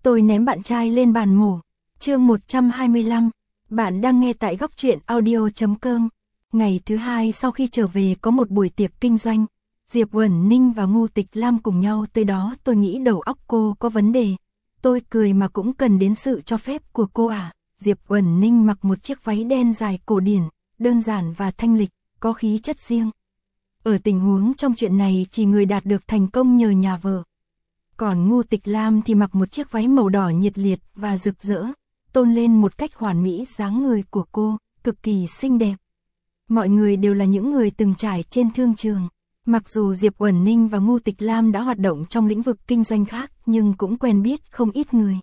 Tôi ném bạn trai lên bàn mổ. Chương 125. Bạn đang nghe tại góc truyện audio.com. Ngày thứ hai sau khi trở về có một buổi tiệc kinh doanh. Diệp Uẩn Ninh và Ngô Tịch Lam cùng nhau tới đó, tôi nghĩ đầu óc cô có vấn đề. Tôi cười mà cũng cần đến sự cho phép của cô à. Diệp Uẩn Ninh mặc một chiếc váy đen dài cổ điển, đơn giản và thanh lịch, có khí chất riêng. Ở tình huống trong chuyện này chỉ người đạt được thành công nhờ nhà vợ. Còn Ngô Tịch Lam thì mặc một chiếc váy màu đỏ nhiệt liệt và rực rỡ, tôn lên một cách hoàn mỹ dáng người của cô, cực kỳ xinh đẹp. Mọi người đều là những người từng trải trên thương trường. Mặc dù Diệp Uẩn Ninh và Ngô Tịch Lam đã hoạt động trong lĩnh vực kinh doanh khác nhưng cũng quen biết không ít người.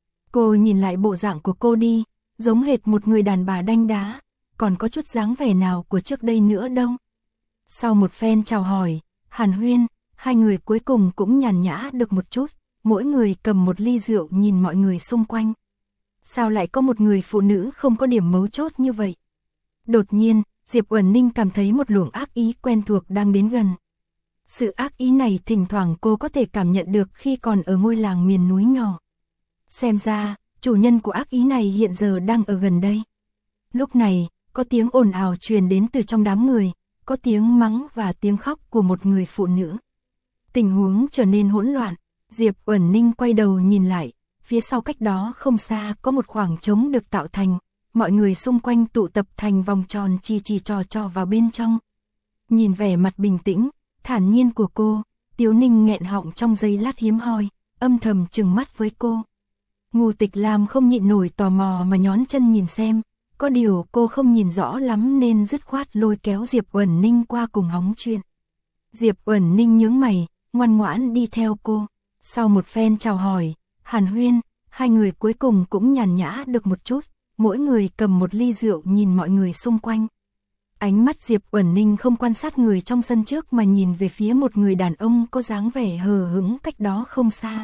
Cô nhìn lại bộ dạng của cô đi, giống hệt một người đàn bà đanh đá, còn có chút dáng vẻ nào của trước đây nữa đâu. Sau một phen chào hỏi, hàn huyên, hai người cuối cùng cũng nhàn nhã được một chút, mỗi người cầm một ly rượu nhìn mọi người xung quanh. Sao lại có một người phụ nữ không có điểm mấu chốt như vậy? Đột nhiên, Diệp Uẩn Ninh cảm thấy một luồng ác ý quen thuộc đang đến gần. Sự ác ý này thỉnh thoảng cô có thể cảm nhận được khi còn ở ngôi làng miền núi nhỏ. Xem ra, chủ nhân của ác ý này hiện giờ đang ở gần đây. Lúc này, có tiếng ồn ào truyền đến từ trong đám người, có tiếng mắng và tiếng khóc của một người phụ nữ. Tình huống trở nên hỗn loạn, Diệp Uẩn Ninh quay đầu nhìn lại, phía sau cách đó không xa có một khoảng trống được tạo thành, mọi người xung quanh tụ tập thành vòng tròn chỉ trò vào bên trong. Nhìn vẻ mặt bình tĩnh, thản nhiên của cô, Tiếu Ninh nghẹn họng trong giây lát hiếm hoi, âm thầm trừng mắt với cô. Ngô Tịch Lam không nhịn nổi tò mò mà nhón chân nhìn xem, có điều cô không nhìn rõ lắm nên dứt khoát lôi kéo Diệp Uẩn Ninh qua cùng hóng chuyện. Diệp Uẩn Ninh nhướng mày, ngoan ngoãn đi theo cô. Sau một phen chào hỏi, hàn huyên, hai người cuối cùng cũng nhàn nhã được một chút, mỗi người cầm một ly rượu nhìn mọi người xung quanh. Ánh mắt Diệp Uẩn Ninh không quan sát người trong sân trước mà nhìn về phía một người đàn ông có dáng vẻ hờ hững cách đó không xa.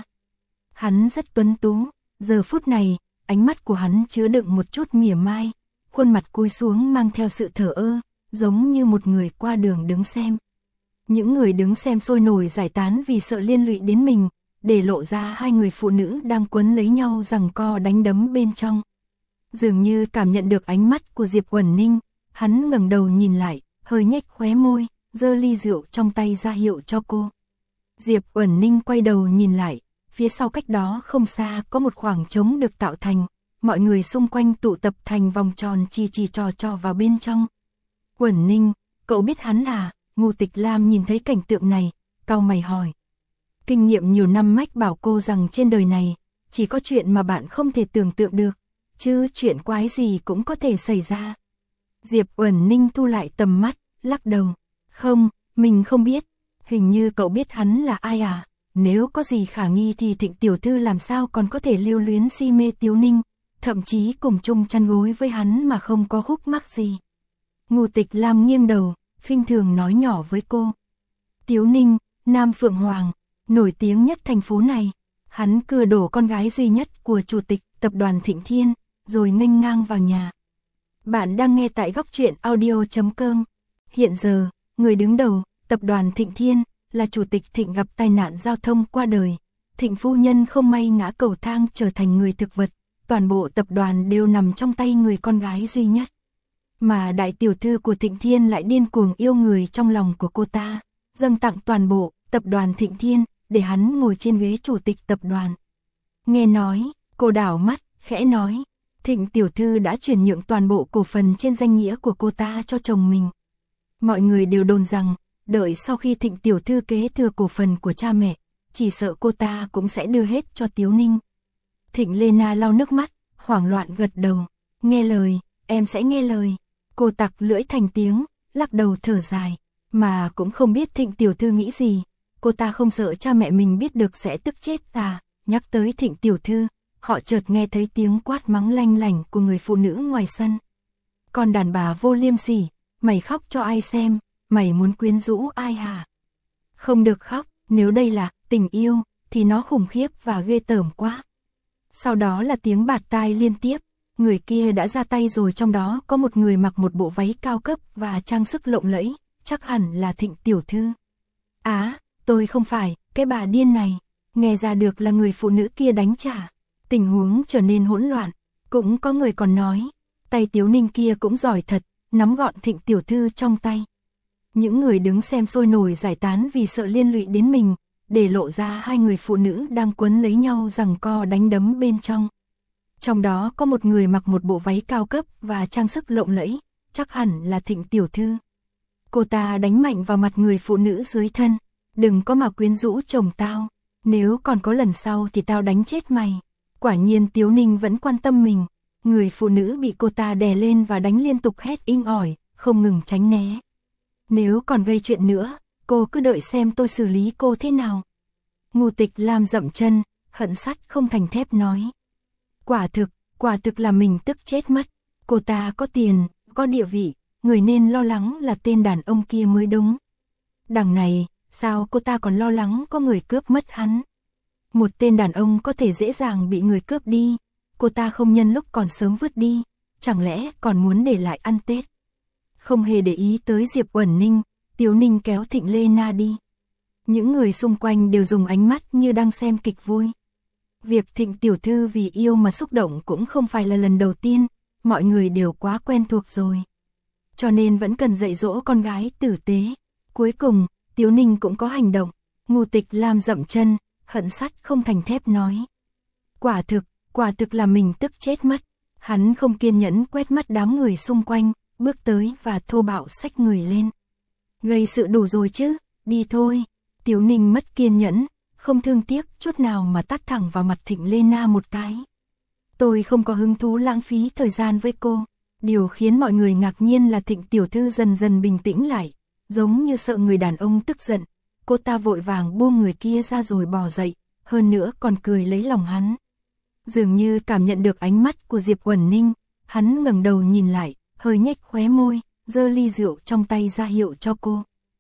Hắn rất tuấn tú, giờ phút này, ánh mắt của hắn chứa đựng một chút mỉa mai, khuôn mặt cúi xuống mang theo sự thờ ơ, giống như một người qua đường đứng xem. Những người đứng xem sôi nổi giải tán vì sợ liên lụy đến mình, để lộ ra hai người phụ nữ đang quấn lấy nhau giằng co đánh đấm bên trong. Dường như cảm nhận được ánh mắt của Diệp Uẩn Ninh, hắn ngẩng đầu nhìn lại, hơi nhếch khóe môi, giơ ly rượu trong tay ra hiệu cho cô. Diệp Uẩn Ninh quay đầu nhìn lại, phía sau cách đó không xa có một khoảng trống được tạo thành, mọi người xung quanh tụ tập thành vòng tròn chỉ trò vào bên trong. Uẩn Ninh, cậu biết hắn à? Ngô Tịch Lam nhìn thấy cảnh tượng này, cau mày hỏi. Kinh nghiệm nhiều năm mách bảo cô rằng trên đời này, chỉ có chuyện mà bạn không thể tưởng tượng được, chứ chuyện quái gì cũng có thể xảy ra. Diệp Uẩn Ninh thu lại tầm mắt, lắc đầu. Không, mình không biết. Hình như cậu biết hắn là ai à? Nếu có gì khả nghi thì Thịnh tiểu thư làm sao còn có thể lưu luyến si mê Tiếu Ninh, thậm chí cùng chung chăn gối với hắn mà không có khúc mắc gì. Ngô Tịch Lam nghiêng đầu, khinh thường nói nhỏ với cô. Tiếu Ninh, Nam Phượng Hoàng, nổi tiếng nhất thành phố này. Hắn cưa đổ con gái duy nhất của chủ tịch tập đoàn Thịnh Thiên, rồi nghênh ngang vào nhà. Bạn đang nghe tại góc truyện audio.com. Hiện giờ, người đứng đầu tập đoàn Thịnh Thiên là chủ tịch Thịnh gặp tai nạn giao thông qua đời. Thịnh phu nhân không may ngã cầu thang trở thành người thực vật. Toàn bộ tập đoàn đều nằm trong tay người con gái duy nhất. Mà đại tiểu thư của Thịnh Thiên lại điên cuồng yêu người trong lòng của cô ta, dâng tặng toàn bộ tập đoàn Thịnh Thiên để hắn ngồi trên ghế chủ tịch tập đoàn. Nghe nói, cô đảo mắt, khẽ nói, Thịnh tiểu thư đã chuyển nhượng toàn bộ cổ phần trên danh nghĩa của cô ta cho chồng mình. Mọi người đều đồn rằng, đợi sau khi Thịnh tiểu thư kế thừa cổ phần của cha mẹ, chỉ sợ cô ta cũng sẽ đưa hết cho Tiếu Ninh. Thịnh Lena lau nước mắt, hoảng loạn gật đầu, nghe lời, em sẽ nghe lời. Cô tặc lưỡi thành tiếng, lắc đầu thở dài, mà cũng không biết Thịnh tiểu thư nghĩ gì. Cô ta không sợ cha mẹ mình biết được sẽ tức chết à? Nhắc tới Thịnh tiểu thư, họ chợt nghe thấy tiếng quát mắng lanh lảnh của người phụ nữ ngoài sân. Con đàn bà vô liêm sỉ, mày khóc cho ai xem, mày muốn quyến rũ ai hả? Không được khóc, nếu đây là tình yêu, thì nó khủng khiếp và ghê tởm quá. Sau đó là tiếng bạt tai liên tiếp, người kia đã ra tay rồi, trong đó có một người mặc một bộ váy cao cấp và trang sức lộng lẫy, chắc hẳn là Thịnh tiểu thư. Á, tôi không phải, cái bà điên này, nghe ra được là người phụ nữ kia đánh trả. Tình huống trở nên hỗn loạn, cũng có người còn nói, tay Tiếu Ninh kia cũng giỏi thật, nắm gọn Thịnh tiểu thư trong tay. Những người đứng xem sôi nổi giải tán vì sợ liên lụy đến mình, để lộ ra hai người phụ nữ đang quấn lấy nhau giằng co đánh đấm bên trong. Trong đó có một người mặc một bộ váy cao cấp và trang sức lộng lẫy, chắc hẳn là Thịnh tiểu thư. Cô ta đánh mạnh vào mặt người phụ nữ dưới thân, đừng có mà quyến rũ chồng tao, nếu còn có lần sau thì tao đánh chết mày. Quả nhiên Tiếu Ninh vẫn quan tâm mình, người phụ nữ bị cô ta đè lên và đánh liên tục hét inh ỏi, không ngừng tránh né. Nếu còn gây chuyện nữa, cô cứ đợi xem tôi xử lý cô thế nào. Ngô Tịch Lam dậm chân, hận sắt không thành thép nói. Quả thực là mình tức chết mất. Cô ta có tiền, có địa vị, người nên lo lắng là tên đàn ông kia mới đúng. Đằng này, sao cô ta còn lo lắng có người cướp mất hắn? Một tên đàn ông có thể dễ dàng bị người cướp đi, cô ta không nhân lúc còn sớm vứt đi, chẳng lẽ còn muốn để lại ăn Tết? Không hề để ý tới Diệp Uẩn Ninh, Tiếu Ninh kéo Thịnh Lê Na đi. Những người xung quanh đều dùng ánh mắt như đang xem kịch vui. Việc Thịnh tiểu thư vì yêu mà xúc động cũng không phải là lần đầu tiên, mọi người đều quá quen thuộc rồi. Cho nên vẫn cần dạy dỗ con gái tử tế. Cuối cùng, Tiếu Ninh cũng có hành động. Ngô Tịch Lam dậm chân, hận sắt không thành thép nói. Quả thực là mình tức chết mất. Hắn không kiên nhẫn quét mắt đám người xung quanh, bước tới và thô bạo xách người lên. Gây sự đủ rồi chứ, đi thôi. Tiếu Ninh mất kiên nhẫn, không thương tiếc chút nào mà tát thẳng vào mặt Thịnh Lê Na một cái. Tôi không có hứng thú lãng phí thời gian với cô. Điều khiến mọi người ngạc nhiên là Thịnh tiểu thư dần dần bình tĩnh lại, giống như sợ người đàn ông tức giận. Cô ta vội vàng buông người kia ra rồi bò dậy, hơn nữa còn cười lấy lòng hắn. Dường như cảm nhận được ánh mắt của Diệp Uẩn Ninh, hắn ngẩng đầu nhìn lại, hơi nhếch khóe môi, giơ ly rượu trong tay ra hiệu cho cô.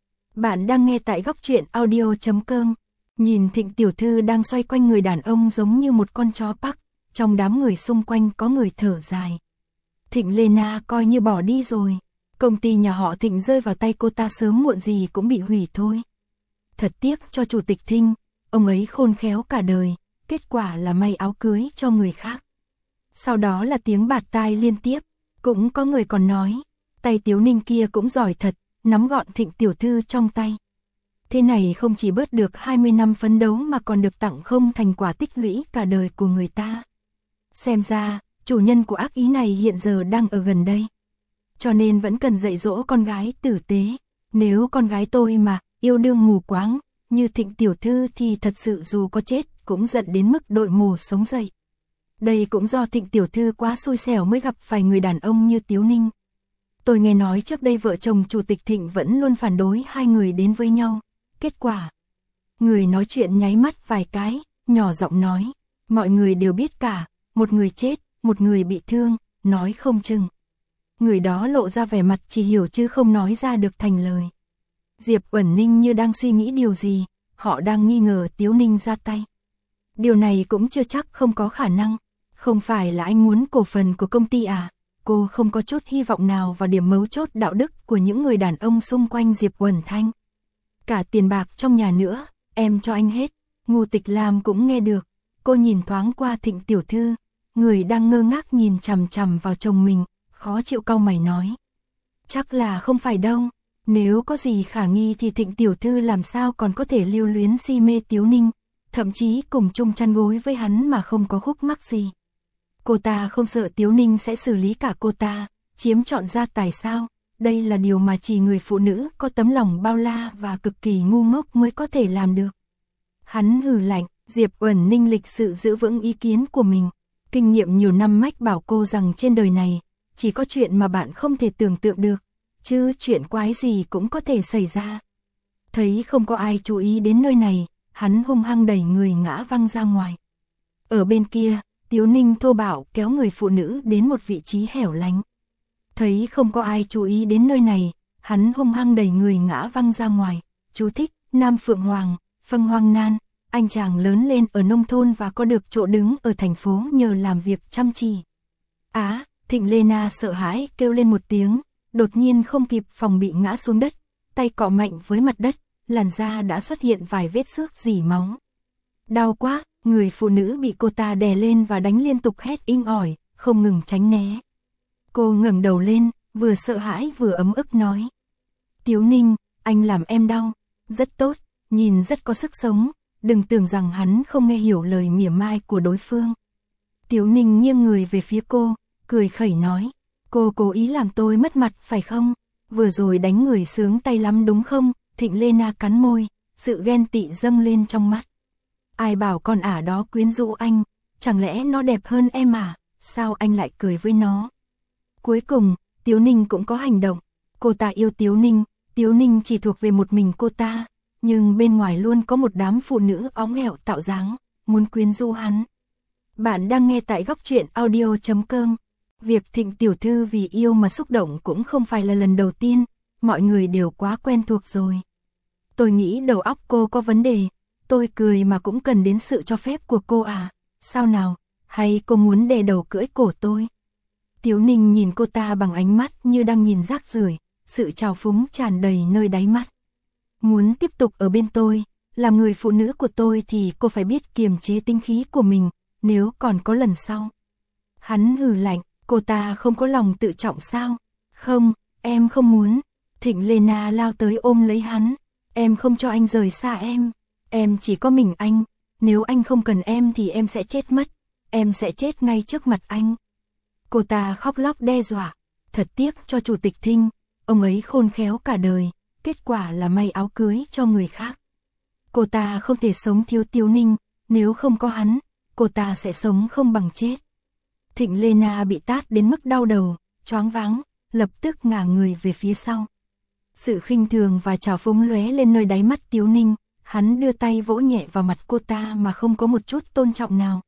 Bạn đang nghe tại góc truyện audio.com. Nhìn Thịnh tiểu thư đang xoay quanh người đàn ông giống như một con chó Park, trong đám người xung quanh có người thở dài. Thịnh Lê Na coi như bỏ đi rồi, công ty nhà họ Thịnh rơi vào tay cô ta sớm muộn gì cũng bị hủy thôi. Thật tiếc cho chủ tịch Thinh, ông ấy khôn khéo cả đời, kết quả là may áo cưới cho người khác. Sau đó là tiếng bạt tai liên tiếp, cũng có người còn nói, tay Tiếu Ninh kia cũng giỏi thật, nắm gọn Thịnh tiểu thư trong tay. Thế này không chỉ bớt được 20 năm phấn đấu mà còn được tặng không thành quả tích lũy cả đời của người ta. Xem ra, chủ nhân của ác ý này hiện giờ đang ở gần đây. Cho nên vẫn cần dạy dỗ con gái tử tế. Nếu con gái tôi mà yêu đương mù quáng như Thịnh tiểu thư thì thật sự dù có chết cũng giận đến mức đội mồ sống dậy. Đây cũng do Thịnh tiểu thư quá xui xẻo mới gặp phải người đàn ông như Tiếu Ninh. Tôi nghe nói trước đây vợ chồng chủ tịch Thịnh vẫn luôn phản đối hai người đến với nhau. Kết quả, người nói chuyện nháy mắt vài cái, nhỏ giọng nói, mọi người đều biết cả, một người chết, một người bị thương, nói không chừng. Người đó lộ ra vẻ mặt chỉ hiểu chứ không nói ra được thành lời. Diệp Uẩn Ninh như đang suy nghĩ điều gì, họ đang nghi ngờ Tiếu Ninh ra tay. Điều này cũng chưa chắc không có khả năng, không phải là anh muốn cổ phần của công ty à? Cô không có chút hy vọng nào vào điểm mấu chốt đạo đức của những người đàn ông xung quanh Diệp Uẩn Thanh. Cả tiền bạc trong nhà nữa, em cho anh hết. Ngô Tịch Lam cũng nghe được, cô nhìn thoáng qua Thịnh tiểu thư, người đang ngơ ngác nhìn chằm chằm vào chồng mình, khó chịu cau mày nói. Chắc là không phải đâu, nếu có gì khả nghi thì Thịnh tiểu thư làm sao còn có thể lưu luyến si mê Tiếu Ninh, thậm chí cùng chung chăn gối với hắn mà không có khúc mắc gì. Cô ta không sợ Tiếu Ninh sẽ xử lý cả cô ta, chiếm trọn gia tài sao? Đây là điều mà chỉ người phụ nữ có tấm lòng bao la và cực kỳ ngu ngốc mới có thể làm được. Hắn hừ lạnh, Diệp Uẩn Ninh lịch sự giữ vững ý kiến của mình. Kinh nghiệm nhiều năm mách bảo cô rằng trên đời này, chỉ có chuyện mà bạn không thể tưởng tượng được, chứ chuyện quái gì cũng có thể xảy ra. Thấy không có ai chú ý đến nơi này, hắn hung hăng đẩy người ngã văng ra ngoài. Ở bên kia, Tiếu Ninh thô bạo kéo người phụ nữ đến một vị trí hẻo lánh. Thấy không có ai chú ý đến nơi này, hắn hung hăng đẩy người ngã văng ra ngoài. Chú thích, Nam Phượng Hoàng, Phân Hoang Nan, anh chàng lớn lên ở nông thôn và có được chỗ đứng ở thành phố nhờ làm việc chăm chỉ. Thịnh Lê Na sợ hãi kêu lên một tiếng, đột nhiên không kịp phòng bị ngã xuống đất, tay cọ mạnh với mặt đất, làn da đã xuất hiện vài vết xước rỉ máu. Đau quá, Người phụ nữ bị cô ta đè lên và đánh liên tục hét inh ỏi, không ngừng tránh né. Cô ngẩng đầu lên, vừa sợ hãi vừa ấm ức nói. Tiếu Ninh, anh làm em đau. Rất tốt, nhìn rất có sức sống, đừng tưởng rằng hắn không nghe hiểu lời mỉa mai của đối phương. Tiếu Ninh nghiêng người về phía cô, cười khẩy nói. Cô cố ý làm tôi mất mặt phải không? Vừa rồi đánh người sướng tay lắm đúng không? Thịnh Lena cắn môi, sự ghen tị dâng lên trong mắt. Ai bảo con ả đó quyến rũ anh, chẳng lẽ nó đẹp hơn em à? Sao anh lại cười với nó? Cuối cùng, Tiếu Ninh cũng có hành động. Cô ta yêu Tiếu Ninh chỉ thuộc về một mình cô ta, nhưng bên ngoài luôn có một đám phụ nữ óng ẻo tạo dáng, muốn quyến rũ hắn. Bạn đang nghe tại góc truyện audio.com. Việc Thịnh tiểu thư vì yêu mà xúc động cũng không phải là lần đầu tiên, mọi người đều quá quen thuộc rồi. Tôi nghĩ đầu óc cô có vấn đề, tôi cười mà cũng cần đến sự cho phép của cô à, sao nào, hay cô muốn đè đầu cưỡi cổ tôi? Tiếu Ninh nhìn cô ta bằng ánh mắt như đang nhìn rác rưởi, sự trào phúng tràn đầy nơi đáy mắt. Muốn tiếp tục ở bên tôi, làm người phụ nữ của tôi thì cô phải biết kiềm chế tinh khí của mình, nếu còn có lần sau. Hắn hừ lạnh, cô ta không có lòng tự trọng sao? Không, em không muốn. Thịnh Lena lao tới ôm lấy hắn. Em không cho anh rời xa em chỉ có mình anh. Nếu anh không cần em thì em sẽ chết mất. Em sẽ chết ngay trước mặt anh. Cô ta khóc lóc đe dọa. Thật tiếc cho Chủ tịch Thinh, ông ấy khôn khéo cả đời, kết quả là may áo cưới cho người khác. Cô ta không thể sống thiếu Tiếu Ninh, nếu không có hắn, cô ta sẽ sống không bằng chết. Thịnh Lena bị tát đến mức đau đầu, choáng váng, lập tức ngả người về phía sau. Sự khinh thường và trào phúng lóe lên nơi đáy mắt Tiếu Ninh, hắn đưa tay vỗ nhẹ vào mặt cô ta mà không có một chút tôn trọng nào.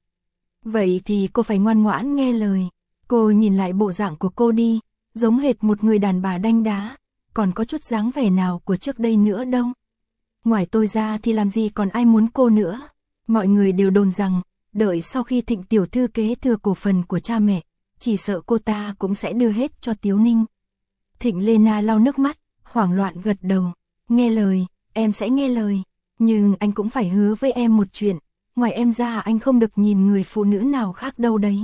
Vậy thì cô phải ngoan ngoãn nghe lời. Cô nhìn lại bộ dạng của cô đi, giống hệt một người đàn bà đanh đá, còn có chút dáng vẻ nào của trước đây nữa đâu. Ngoài tôi ra thì làm gì còn ai muốn cô nữa. Mọi người đều đồn rằng, đợi sau khi Thịnh tiểu thư kế thừa cổ phần của cha mẹ, chỉ sợ cô ta cũng sẽ đưa hết cho Tiếu Ninh. Thịnh Lena lau nước mắt, hoảng loạn gật đầu. Nghe lời, em sẽ nghe lời. Nhưng anh cũng phải hứa với em một chuyện, ngoài em ra anh không được nhìn người phụ nữ nào khác đâu đấy.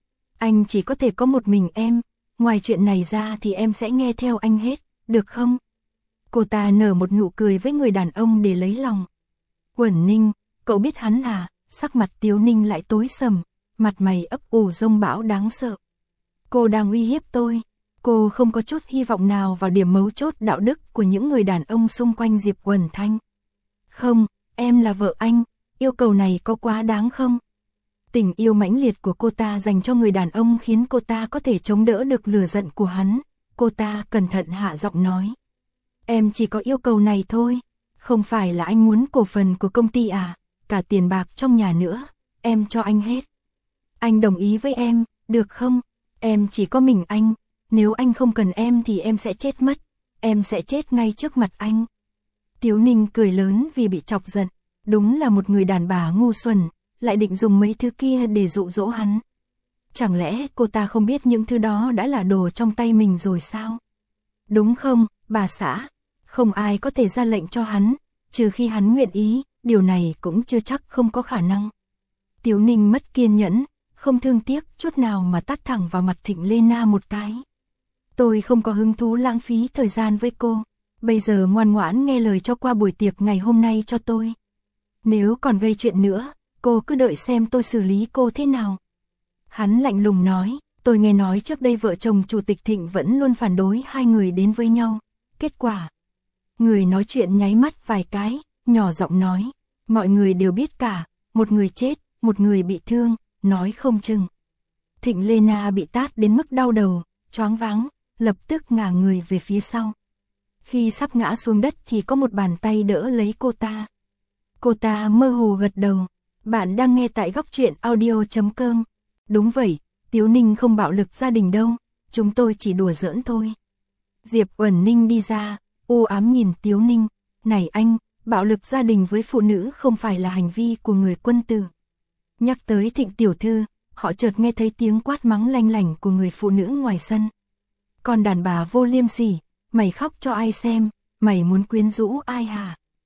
Anh chỉ có thể có một mình em, ngoài chuyện này ra thì em sẽ nghe theo anh hết, được không? Cô ta nở một nụ cười với người đàn ông để lấy lòng. Uẩn Ninh, cậu biết hắn à? Sắc mặt Tiếu Ninh lại tối sầm, mặt mày ấp ủ rông bão đáng sợ. Cô đang uy hiếp tôi. Cô không có chút hy vọng nào vào điểm mấu chốt đạo đức của những người đàn ông xung quanh Diệp Uẩn Thanh. Không, em là vợ anh, yêu cầu này có quá đáng không? Tình yêu mãnh liệt của cô ta dành cho người đàn ông khiến cô ta có thể chống đỡ được lửa giận của hắn. Cô ta cẩn thận hạ giọng nói. Em chỉ có yêu cầu này thôi. Không phải là anh muốn cổ phần của công ty à? Cả tiền bạc trong nhà nữa, em cho anh hết. Anh đồng ý với em, được không? Em chỉ có mình anh. Nếu anh không cần em thì em sẽ chết mất. Em sẽ chết ngay trước mặt anh. Tiếu Ninh cười lớn vì bị chọc giận. Đúng là một người đàn bà ngu xuẩn, lại định dùng mấy thứ kia để dụ dỗ hắn. Chẳng lẽ cô ta không biết những thứ đó đã là đồ trong tay mình rồi sao? Đúng không, bà xã? Không ai có thể ra lệnh cho hắn, trừ khi hắn nguyện ý, điều này cũng chưa chắc không có khả năng. Tiếu Ninh mất kiên nhẫn, không thương tiếc chút nào mà tát thẳng vào mặt Thịnh Lena một cái. Tôi không có hứng thú lãng phí thời gian với cô, bây giờ ngoan ngoãn nghe lời cho qua buổi tiệc ngày hôm nay cho tôi. Nếu còn gây chuyện nữa, cô cứ đợi xem tôi xử lý cô thế nào. Hắn lạnh lùng nói, tôi nghe nói trước đây vợ chồng Chủ tịch Thịnh vẫn luôn phản đối hai người đến với nhau. Kết quả, người nói chuyện nháy mắt vài cái, nhỏ giọng nói, mọi người đều biết cả, một người chết, một người bị thương, nói không chừng. Thịnh Lena bị tát đến mức đau đầu, choáng váng, lập tức ngả người về phía sau. Khi sắp ngã xuống đất thì có một bàn tay đỡ lấy cô ta. Cô ta mơ hồ gật đầu. Bạn đang nghe tại góc truyện audio.com. Đúng vậy, Tiếu Ninh không bạo lực gia đình đâu, chúng tôi chỉ đùa giỡn thôi. Diệp Uẩn Ninh đi ra, u ám nhìn Tiếu Ninh. Này anh, bạo lực gia đình với phụ nữ không phải là hành vi của người quân tử. Nhắc tới Thịnh tiểu thư, họ chợt nghe thấy tiếng quát mắng lanh lảnh của người phụ nữ ngoài sân. Còn đàn bà vô liêm sỉ, mày khóc cho ai xem, mày muốn quyến rũ ai hả?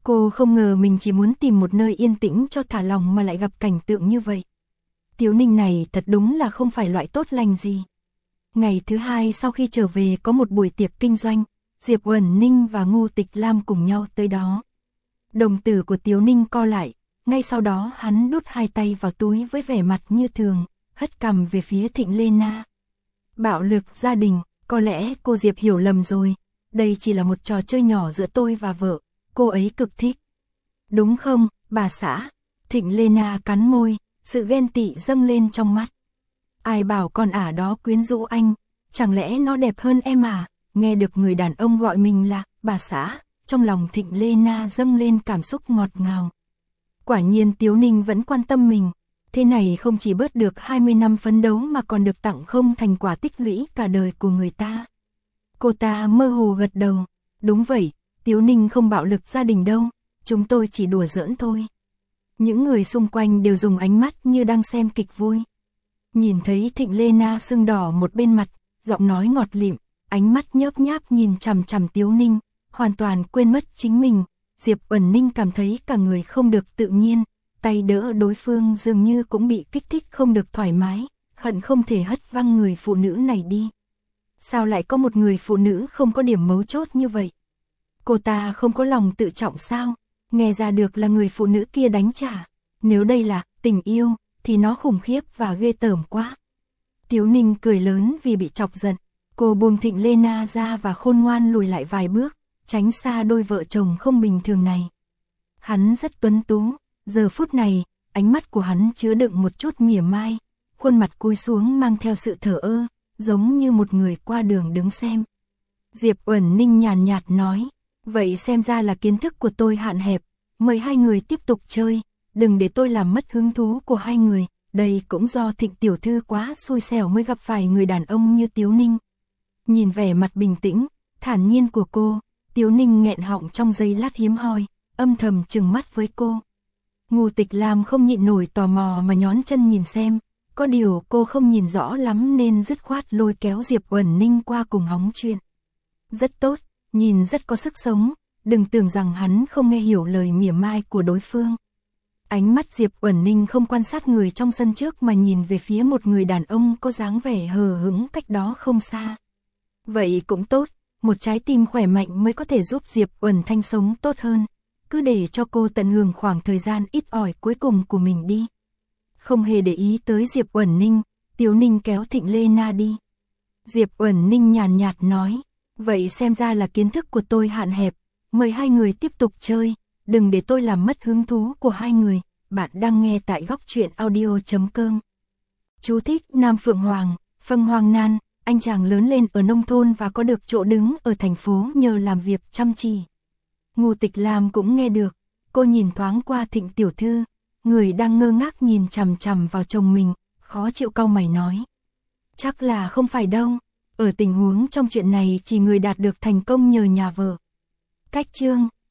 Cô không ngờ mình chỉ muốn tìm một nơi yên tĩnh cho thả lòng mà lại gặp cảnh tượng như vậy. Tiếu Ninh này thật đúng là không phải loại tốt lành gì. Ngày thứ hai sau khi trở về có một buổi tiệc kinh doanh, Diệp Uẩn Ninh và Ngô Tịch Lam cùng nhau tới đó. Đồng tử của Tiếu Ninh co lại, ngay sau đó hắn đút hai tay vào túi với vẻ mặt như thường, hất cằm về phía Thịnh Lê Na. Bạo lực gia đình, có lẽ cô Diệp hiểu lầm rồi, đây chỉ là một trò chơi nhỏ giữa tôi và vợ, cô ấy cực thích. Đúng không, bà xã? Thịnh Lê Na cắn môi, sự ghen tị dâng lên trong mắt. Ai bảo con ả đó quyến rũ anh, chẳng lẽ nó đẹp hơn em à? Nghe được người đàn ông gọi mình là bà xã, trong lòng Thịnh Lê Na dâng lên cảm xúc ngọt ngào. Quả nhiên Tiếu Ninh vẫn quan tâm mình, thế này không chỉ bớt được 20 năm phấn đấu mà còn được tặng không thành quả tích lũy cả đời của người ta. Cô ta mơ hồ gật đầu, đúng vậy, Tiếu Ninh không bạo lực gia đình đâu, chúng tôi chỉ đùa giỡn thôi. Những người xung quanh đều dùng ánh mắt như đang xem kịch vui. Nhìn thấy Thịnh Lê Na sưng đỏ một bên mặt, giọng nói ngọt lịm, ánh mắt nhớp nháp nhìn chằm chằm Tiếu Ninh, hoàn toàn quên mất chính mình. Diệp Uẩn Ninh cảm thấy cả người không được tự nhiên, tay đỡ đối phương dường như cũng bị kích thích không được thoải mái, hận không thể hất văng người phụ nữ này đi. Sao lại có một người phụ nữ không có điểm mấu chốt như vậy? Cô ta không có lòng tự trọng sao? Nghe ra được là người phụ nữ kia đánh trả. Nếu đây là tình yêu, thì nó khủng khiếp và ghê tởm quá. Tiếu Ninh cười lớn vì bị chọc giận. Cô buông Thịnh Lê Na ra và khôn ngoan lùi lại vài bước, tránh xa đôi vợ chồng không bình thường này. Hắn rất tuấn tú, giờ phút này, ánh mắt của hắn chứa đựng một chút mỉa mai, khuôn mặt cúi xuống mang theo sự thờ ơ, giống như một người qua đường đứng xem. Diệp Uẩn Ninh nhàn nhạt nói, vậy xem ra là kiến thức của tôi hạn hẹp, mời hai người tiếp tục chơi, đừng để tôi làm mất hứng thú của hai người, đây cũng do Thịnh tiểu thư quá xui xẻo mới gặp phải người đàn ông như Tiếu Ninh. Nhìn vẻ mặt bình tĩnh, thản nhiên của cô, Tiếu Ninh nghẹn họng trong giây lát hiếm hoi, âm thầm trừng mắt với cô. Ngô Tịch Lam không nhịn nổi tò mò mà nhón chân nhìn xem, có điều cô không nhìn rõ lắm nên dứt khoát lôi kéo Diệp Uẩn Ninh qua cùng hóng chuyện. Rất tốt, nhìn rất có sức sống, đừng tưởng rằng hắn không nghe hiểu lời mỉa mai của đối phương. Ánh mắt Diệp Uẩn Ninh không quan sát người trong sân trước mà nhìn về phía một người đàn ông có dáng vẻ hờ hững cách đó không xa. Vậy cũng tốt, một trái tim khỏe mạnh mới có thể giúp Diệp Uẩn Thanh sống tốt hơn, cứ để cho cô tận hưởng khoảng thời gian ít ỏi cuối cùng của mình đi. Không hề để ý tới Diệp Uẩn Ninh, Tiếu Ninh kéo Thịnh Lê Na đi. Diệp Uẩn Ninh nhàn nhạt nói, vậy xem ra là kiến thức của tôi hạn hẹp, mời hai người tiếp tục chơi, đừng để tôi làm mất hứng thú của hai người. Bạn đang nghe tại Góc Truyện Audio.com. Chú thích: Nam Phượng Hoàng, Phân Hoàng Nan, anh chàng lớn lên ở nông thôn và có được chỗ đứng ở thành phố nhờ làm việc chăm chỉ. Ngô Tịch Lam cũng nghe được, cô nhìn thoáng qua Thịnh tiểu thư, người đang ngơ ngác nhìn chằm chằm vào chồng mình, khó chịu cau mày nói. Chắc là không phải đâu, ở tình huống trong chuyện này chỉ người đạt được thành công nhờ nhà vợ. Cách chương